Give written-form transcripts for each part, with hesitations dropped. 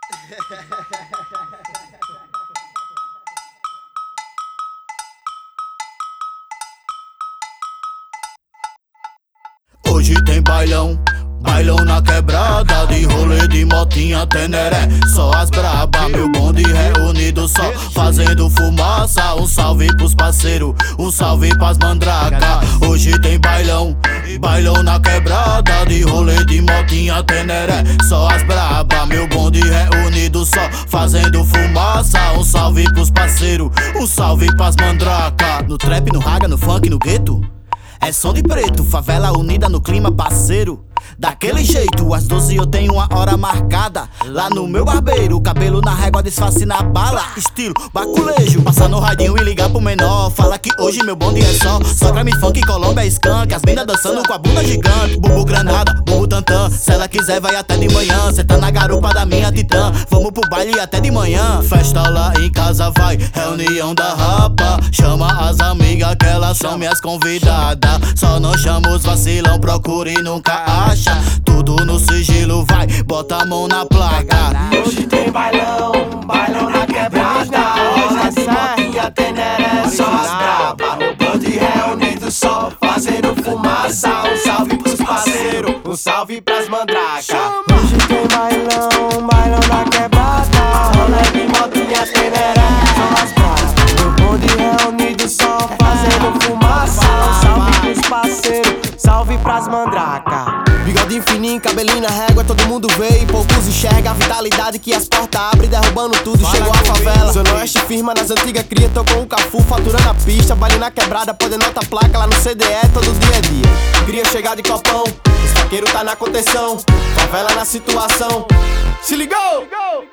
Hoje tem bailão, bailão na quebrada, de rolê de motinha, teneré, só as braba. Meu bonde reunido só fazendo fumaça. Um salve pros parceiros, um salve pras mandraca. Hoje tem bailão, bailão na quebrada, de rolê de motinha, teneré, só as braba. Meu bonde reunido só fazendo fumaça. Um salve pros parceiros, um salve pras mandraca. No trap, no raga, no funk, no gueto, é som de preto, favela unida no clima parceiro. Daquele jeito, às 12 eu tenho uma hora marcada lá no meu barbeiro, cabelo na régua, disfarce na bala, estilo baculejo. Passar no radinho e ligar pro menor, fala que hoje meu bonde é só crime funk, Colômbia, skunk. As minas dançando com a bunda gigante, bubu granada, bubu tantã. Se ela quiser vai até de manhã, cê tá na garupa da minha titã. Vamos pro baile até de manhã, festa lá em casa vai, reunião da rapa. Chama as amigas que elas são minhas convidadas. Só não chama os vacilão, procure e nunca acha. Tudo no sigilo, vai, bota a mão na placa. Hoje tem bailão, bailão na quebrada. Rola de motinha, teneré, só as braba. Meu bonde reunido só fazendo fumaça. Um salve pros parceiros, um salve pras mandraca. Hoje tem bailão, bailão na quebrada. Rola de motinha, teneré, só as braba. Meu bonde reunido só fazendo fumaça. Um salve pros parceiros, salve pras mandraca. Bigodinho fininho, cabelinho na régua, todo mundo vê e poucos enxerga a vitalidade que as portas abrem, derrubando tudo, chegou a favela. Zona Oeste firma nas antigas cria, tô com o Cafu, faturando a pista, baile na quebrada, podendo nota placa lá no CDE, todo dia é dia. Queria chegar de copão, os vaqueiros tá na contenção, favela na situação. Se ligou!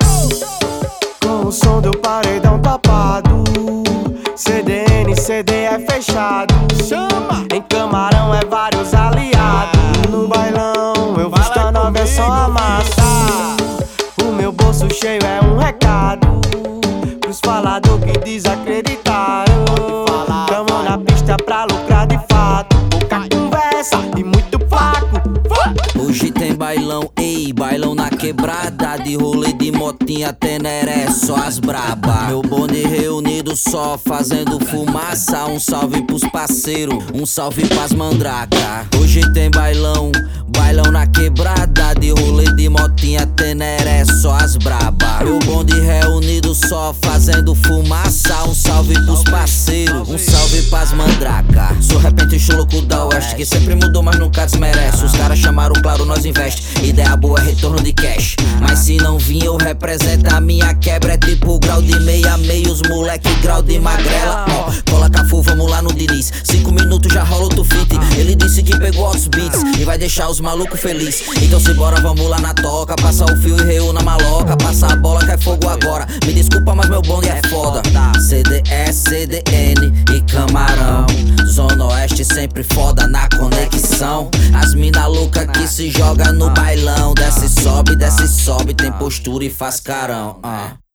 Com o som do paredão tapado, CDN, CD é fechado. Em Camarão é vários aliados. No bailão eu visto a nova, é só a massa. O meu bolso cheio é um recado pros falador que desacreditaram. Tamo na pista pra lucrar de fato, pouca conversa e muito paco. Hoje tem bailão, ei, bailão na quebrada, de rolê de motinha, teneré, só as braba. Meu bonde reunido só fazendo fumaça. Um salve pros parceiros, um salve pras mandraca. Hoje tem bailão, bailão na quebrada, de rolê de motinha, teneré, só as braba. Meu bonde reunido só fazendo fumaça. Um salve pros parceiros, um salve pras mandraca. Sou repente louco da Oeste, que sempre mudou mas nunca desmerece. Os caras chamaram, claro, nós investe. Ideia boa é retorno de cash, mas se não vir eu represento. A minha quebra é tipo grau de meia meio, os moleque grau de magrela. Ó, cola Cafu, vamos lá no Diniz. 5 minutos já rola outro fit. Ele disse que pegou outros beats e vai deixar os malucos felizes. Então se bora, vamos lá na toca, passa o fio e reúna a maloca. Passa a bola que é fogo agora, me desculpa mas meu bonde é foda. CDE, CDN e Camarão, Zona Oeste sempre foda na conexão. As mina louca que se joga no bailão, desce, sobe, tem postura e faz carão.